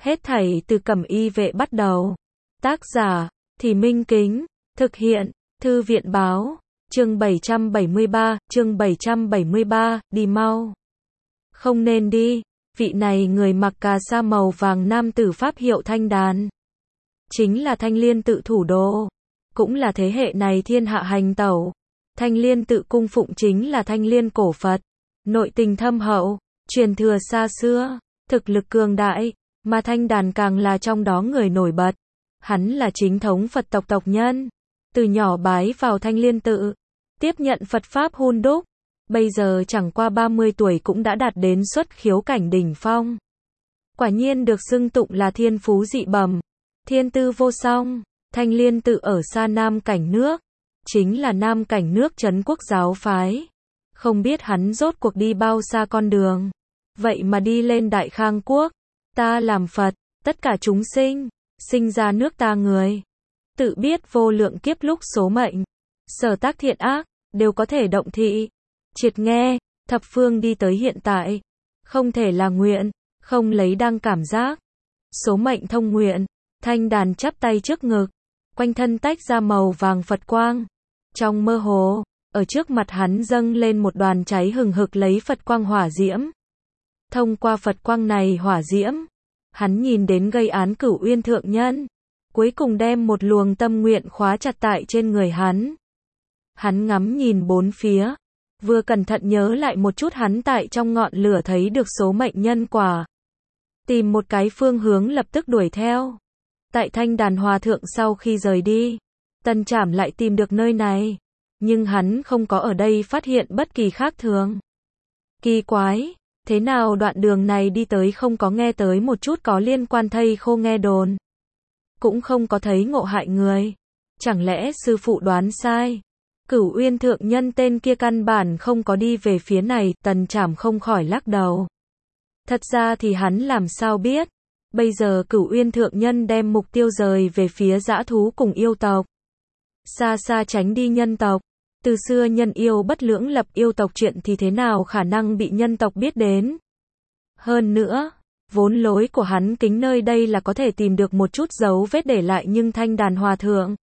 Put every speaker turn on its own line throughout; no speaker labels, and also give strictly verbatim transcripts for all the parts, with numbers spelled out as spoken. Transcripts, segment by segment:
Hết thảy từ Cẩm Y Vệ bắt đầu. Tác giả, Thì Minh Kính. Thực hiện, Thư viện Báo. Chương bảy trăm bảy mươi ba, chương bảy trăm bảy mươi ba, đi mau. Không nên đi, vị này người mặc cà sa màu vàng nam tử pháp hiệu Thanh Đàn. Chính là Thanh Liên tự thủ đô. Cũng là thế hệ này thiên hạ hành tẩu. Thanh Liên tự cung phụng chính là Thanh Liên cổ Phật. Nội tình thâm hậu, truyền thừa xa xưa, thực lực cường đại, mà Thanh Đàn càng là trong đó người nổi bật. Hắn là chính thống Phật tộc tộc nhân. Từ nhỏ bái vào Thanh Liên tự, tiếp nhận Phật Pháp hun đúc. Bây giờ chẳng qua ba mươi tuổi cũng đã đạt đến xuất khiếu cảnh đỉnh phong. Quả nhiên được xưng tụng là thiên phú dị bẩm, thiên tư vô song. Thanh Liên tự ở xa Nam Cảnh nước, chính là Nam Cảnh nước Trấn Quốc giáo phái. Không biết hắn rốt cuộc đi bao xa con đường, vậy mà đi lên Đại Khang quốc. Ta làm Phật, tất cả chúng sinh, sinh ra nước ta người, tự biết vô lượng kiếp lúc số mệnh, sở tác thiện ác, đều có thể động thị. Triệt nghe, thập phương đi tới hiện tại, không thể là nguyện, không lấy đăng cảm giác. Số mệnh thông nguyện, Thanh Đàn chắp tay trước ngực, quanh thân tách ra màu vàng Phật quang. Trong mơ hồ, ở trước mặt hắn dâng lên một đoàn cháy hừng hực lấy Phật quang hỏa diễm. Thông qua Phật quang này hỏa diễm, hắn nhìn đến gây án Cửu Uyên thượng nhân, cuối cùng đem một luồng tâm nguyện khóa chặt tại trên người hắn. Hắn ngắm nhìn bốn phía, vừa cẩn thận nhớ lại một chút hắn tại trong ngọn lửa thấy được số mệnh nhân quả. Tìm một cái phương hướng lập tức đuổi theo. Tại Thanh Đàn hòa thượng sau khi rời đi, Tần Trảm lại tìm được nơi này, nhưng hắn không có ở đây phát hiện bất kỳ khác thường. Kỳ quái, thế nào đoạn đường này đi tới không có nghe tới một chút có liên quan thây khô nghe đồn, cũng không có thấy ngộ hại người. Chẳng lẽ sư phụ đoán sai? Cửu Uyên thượng nhân tên kia căn bản không có đi về phía này. Tần Trảm không khỏi lắc đầu. Thật ra thì hắn làm sao biết? Bây giờ Cửu Uyên thượng nhân đem mục tiêu rời về phía dã thú cùng yêu tộc, xa xa tránh đi nhân tộc. Từ xưa nhân yêu bất lưỡng lập, yêu tộc chuyện thì thế nào khả năng bị nhân tộc biết đến. Hơn nữa, vốn lối của hắn kính nơi đây là có thể tìm được một chút dấu vết để lại, nhưng Thanh Đàn hòa thượng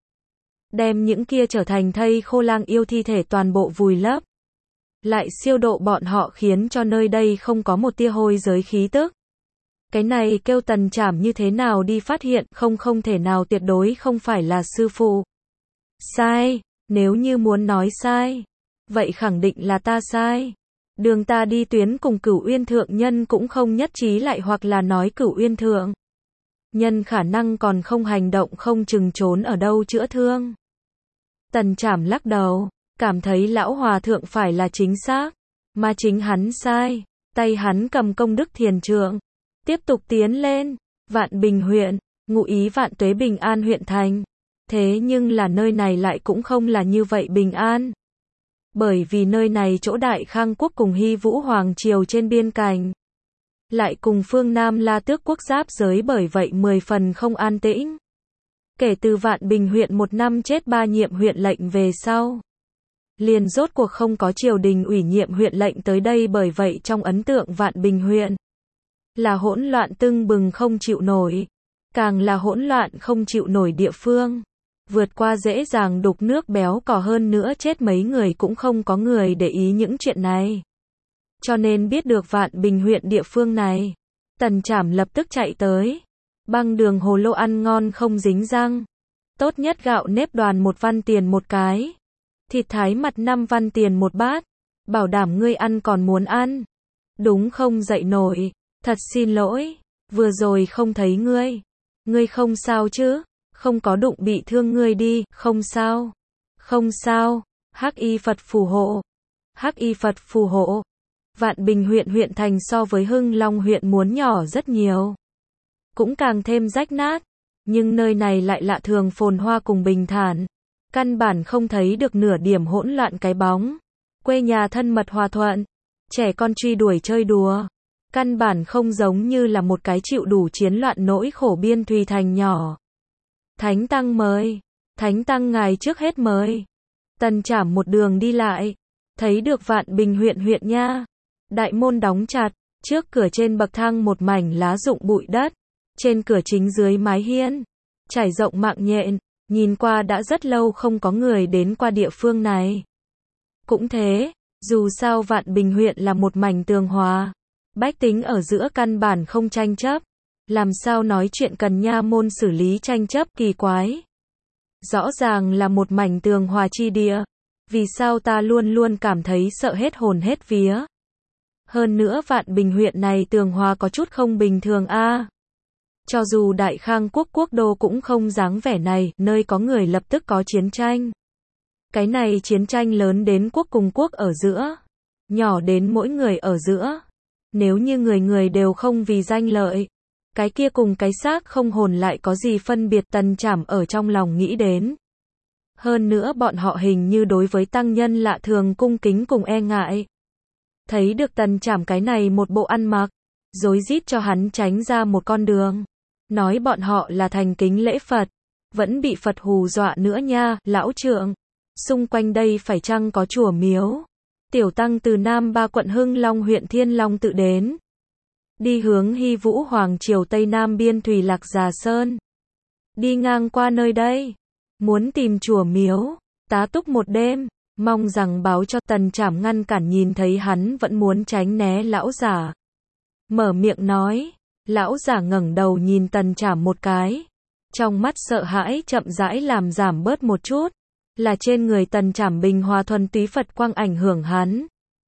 đem những kia trở thành thây khô lang yêu thi thể toàn bộ vùi lấp, lại siêu độ bọn họ khiến cho nơi đây không có một tia hôi giới khí tức. Cái này kêu Tần Trảm như thế nào đi phát hiện? Không không thể nào, tuyệt đối không phải là sư phụ. Sai, nếu như muốn nói sai, vậy khẳng định là ta sai. Đường ta đi tuyến cùng Cửu Uyên thượng nhân cũng không nhất trí lại, hoặc là nói Cửu Uyên thượng nhân khả năng còn không hành động, không chừng trốn ở đâu chữa thương. Tần Trảm lắc đầu, cảm thấy lão hòa thượng phải là chính xác, mà chính hắn sai. Tay hắn cầm công đức thiền trượng, tiếp tục tiến lên. Vạn Bình huyện, ngụ ý vạn tuế bình an huyện thành. Thế nhưng là nơi này lại cũng không là như vậy bình an. Bởi vì nơi này chỗ Đại Khang quốc cùng Hy Vũ Hoàng triều trên biên cảnh, lại cùng phương Nam La Tước quốc giáp giới, bởi vậy mười phần không an tĩnh. Kể từ Vạn Bình huyện một năm chết ba nhiệm huyện lệnh về sau, liền rốt cuộc không có triều đình ủy nhiệm huyện lệnh tới đây, bởi vậy trong ấn tượng Vạn Bình huyện là hỗn loạn tưng bừng không chịu nổi, càng là hỗn loạn không chịu nổi địa phương. Vượt qua dễ dàng đục nước béo cò, hơn nữa chết mấy người cũng không có người để ý những chuyện này. Cho nên biết được Vạn Bình huyện địa phương này, Tần Trảm lập tức chạy tới. Băng đường hồ lô ăn ngon không dính răng. Tốt nhất gạo nếp đoàn một văn tiền một cái. Thịt thái mặt năm văn tiền một bát. Bảo đảm ngươi ăn còn muốn ăn. Đúng không dậy nổi. Thật xin lỗi, vừa rồi không thấy ngươi. Ngươi không sao chứ? Không có đụng bị thương ngươi đi? Không sao. Không sao. Hắc y Phật phù hộ. Hắc y Phật phù hộ. Vạn Bình huyện huyện thành so với Hưng Long huyện muốn nhỏ rất nhiều, cũng càng thêm rách nát, nhưng nơi này lại lạ thường phồn hoa cùng bình thản, căn bản không thấy được nửa điểm hỗn loạn cái bóng. Quê nhà thân mật hòa thuận, trẻ con truy đuổi chơi đùa, căn bản không giống như là một cái chịu đủ chiến loạn nỗi khổ biên thùy thành nhỏ. Thánh tăng mời, thánh tăng ngài trước hết mời. Tần Trảm một đường đi lại, thấy được Vạn Bình huyện huyện nha, đại môn đóng chặt, trước cửa trên bậc thang một mảnh lá rụng bụi đất, Trên cửa chính dưới mái hiên, trải rộng mạng nhện, nhìn qua đã rất lâu không có người đến qua địa phương này. Cũng thế, dù sao Vạn Bình huyện là một mảnh tường hòa, bách tính ở giữa căn bản không tranh chấp, làm sao nói chuyện cần nha môn xử lý tranh chấp, kỳ quái. Rõ ràng là một mảnh tường hòa chi địa, vì sao ta luôn luôn cảm thấy sợ hết hồn hết vía. Hơn nữa Vạn Bình huyện này tường hòa có chút không bình thường a. Cho dù Đại Khang quốc quốc đô cũng không dáng vẻ này, nơi có người lập tức có chiến tranh. Cái này chiến tranh lớn đến quốc cùng quốc ở giữa, nhỏ đến mỗi người ở giữa. Nếu như người người đều không vì danh lợi, cái kia cùng cái xác không hồn lại có gì phân biệt, Tần Trảm ở trong lòng nghĩ đến. Hơn nữa bọn họ hình như đối với tăng nhân lạ thường cung kính cùng e ngại. Thấy được Tần Trảm cái này một bộ ăn mặc, rối rít cho hắn tránh ra một con đường. Nói bọn họ là thành kính lễ Phật, vẫn bị Phật hù dọa nữa nha, lão trượng. Xung quanh đây phải chăng có chùa miếu? Tiểu tăng từ Nam Ba quận Hưng Long huyện Thiên Long tự đến. Đi hướng Hy Vũ Hoàng Triều Tây Nam biên Thủy Lạc Già Sơn. Đi ngang qua nơi đây. Muốn tìm chùa miếu, tá túc một đêm. Mong rằng báo cho. Tần Trảm ngăn cản, nhìn thấy hắn vẫn muốn tránh né lão giả. Mở miệng nói. Lão giả ngẩng đầu nhìn Tần Trảm một cái. Trong mắt sợ hãi chậm rãi làm giảm bớt một chút. Là trên người Tần Trảm bình hòa thuần túy Phật quang ảnh hưởng hắn.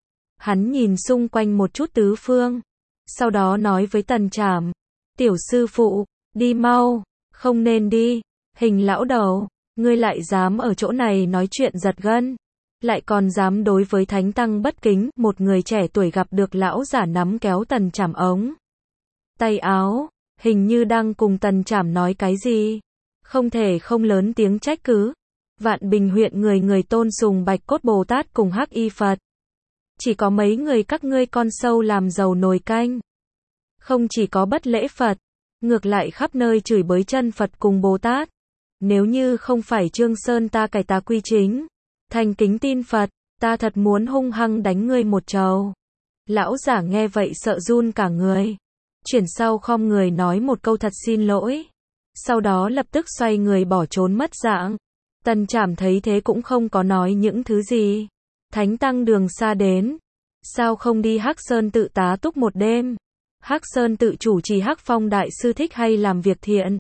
Hắn nhìn xung quanh một chút tứ phương. Sau đó nói với Tần Trảm. Tiểu sư phụ, đi mau, không nên đi. Hình lão đầu, ngươi lại dám ở chỗ này nói chuyện giật gân. Lại còn dám đối với thánh tăng bất kính. Một người trẻ tuổi gặp được lão giả nắm kéo Tần Trảm ống tay áo, hình như đang cùng Tần Trảm nói cái gì. Không thể không lớn tiếng trách cứ. Vạn Bình huyện người người tôn sùng Bạch Cốt Bồ Tát cùng Hắc Y Phật. Chỉ có mấy người các ngươi con sâu làm dầu nồi canh. Không chỉ có bất lễ Phật, ngược lại khắp nơi chửi bới chân Phật cùng Bồ Tát. Nếu như không phải Trương Sơn ta cải tà quy chính, thành kính tin Phật, ta thật muốn hung hăng đánh ngươi một trầu. Lão giả nghe vậy sợ run cả người. Chuyển sau khom người nói một câu thật xin lỗi. Sau đó lập tức xoay người bỏ trốn mất dạng. Tần Trảm thấy thế cũng không có nói những thứ gì. Thánh tăng đường xa đến. Sao không đi Hắc Sơn tự tá túc một đêm? Hắc Sơn tự chủ trì Hắc Phong đại sư thích hay làm việc thiện.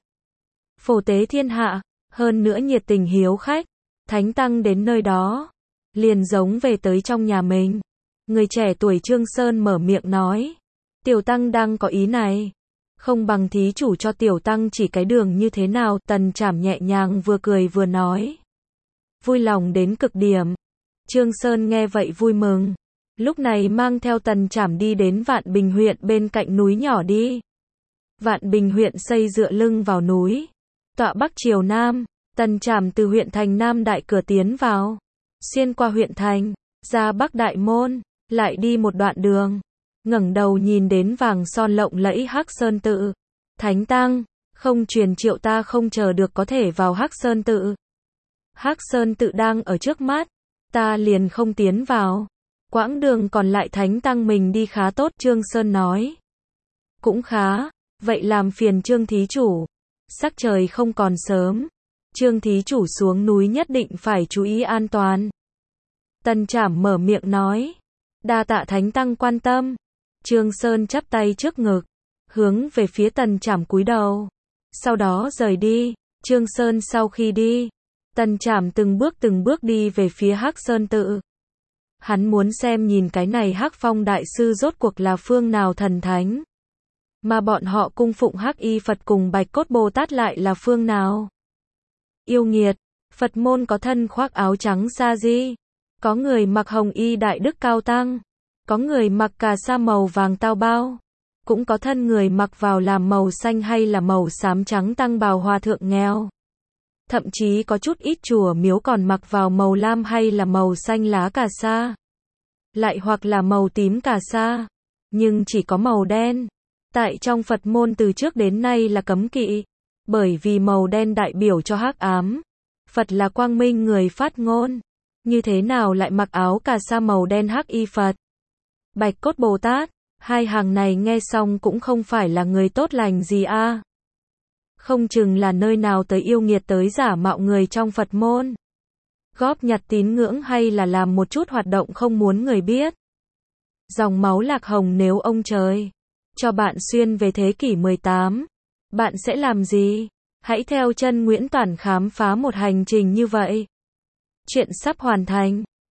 Phổ tế thiên hạ, hơn nữa nhiệt tình hiếu khách. Thánh tăng đến nơi đó, liền giống về tới trong nhà mình. Người trẻ tuổi Trương Sơn mở miệng nói. Tiểu tăng đang có ý này. Không bằng thí chủ cho tiểu tăng chỉ cái đường như thế nào. Tần Trảm nhẹ nhàng vừa cười vừa nói. Vui lòng đến cực điểm. Trương Sơn nghe vậy vui mừng. Lúc này mang theo Tần Trảm đi đến Vạn Bình huyện bên cạnh núi nhỏ đi. Vạn Bình huyện xây dựa lưng vào núi. Tọa bắc triều nam. Tần Trảm từ huyện thành Nam Đại cửa tiến vào. Xuyên qua huyện thành, ra Bắc Đại môn, lại đi một đoạn đường. Ngẩng đầu nhìn đến vàng son lộng lẫy Hắc Sơn tự. Thánh tăng, không truyền triệu ta không chờ được có thể vào Hắc Sơn tự. Hắc Sơn tự đang ở trước mắt, ta liền không tiến vào. Quãng đường còn lại thánh tăng mình đi khá tốt, Trương Sơn nói. Cũng khá, vậy làm phiền Trương thí chủ. Sắc trời không còn sớm. Trương thí chủ xuống núi nhất định phải chú ý an toàn. Tần Trảm mở miệng nói. Đa tạ thánh tăng quan tâm. Trương Sơn chắp tay trước ngực, hướng về phía Tần Trảm cúi đầu. Sau đó rời đi. Trương Sơn sau khi đi, Tần Trảm từng bước từng bước đi về phía Hắc Sơn tự. Hắn muốn xem nhìn cái này Hắc Phong đại sư rốt cuộc là phương nào thần thánh. Mà bọn họ cung phụng Hắc Y Phật cùng Bạch Cốt Bồ Tát lại là phương nào. Yêu nghiệt, Phật môn có thân khoác áo trắng sa di, có người mặc hồng y đại đức cao tăng, có người mặc cà sa màu vàng tao bao, cũng có thân người mặc vào làm màu xanh hay là màu xám trắng tăng bào hòa thượng nghèo. Thậm chí có chút ít chùa miếu còn mặc vào màu lam hay là màu xanh lá cà sa, lại hoặc là màu tím cà sa, nhưng chỉ có màu đen. Tại trong Phật môn từ trước đến nay là cấm kỵ, bởi vì màu đen đại biểu cho hắc ám. Phật là quang minh người phát ngôn, như thế nào lại mặc áo cà sa màu đen Hắc Y Phật, Bạch Cốt Bồ Tát, hai hàng này nghe xong cũng không phải là người tốt lành gì a. Không chừng là nơi nào tới yêu nghiệt tới giả mạo người trong Phật môn. Góp nhặt tín ngưỡng hay là làm một chút hoạt động không muốn người biết. Dòng máu lạc hồng nếu ông trời cho bạn xuyên về thế kỷ mười tám, bạn sẽ làm gì? Hãy theo chân Nguyễn Toản khám phá một hành trình như vậy. Chuyện sắp hoàn thành.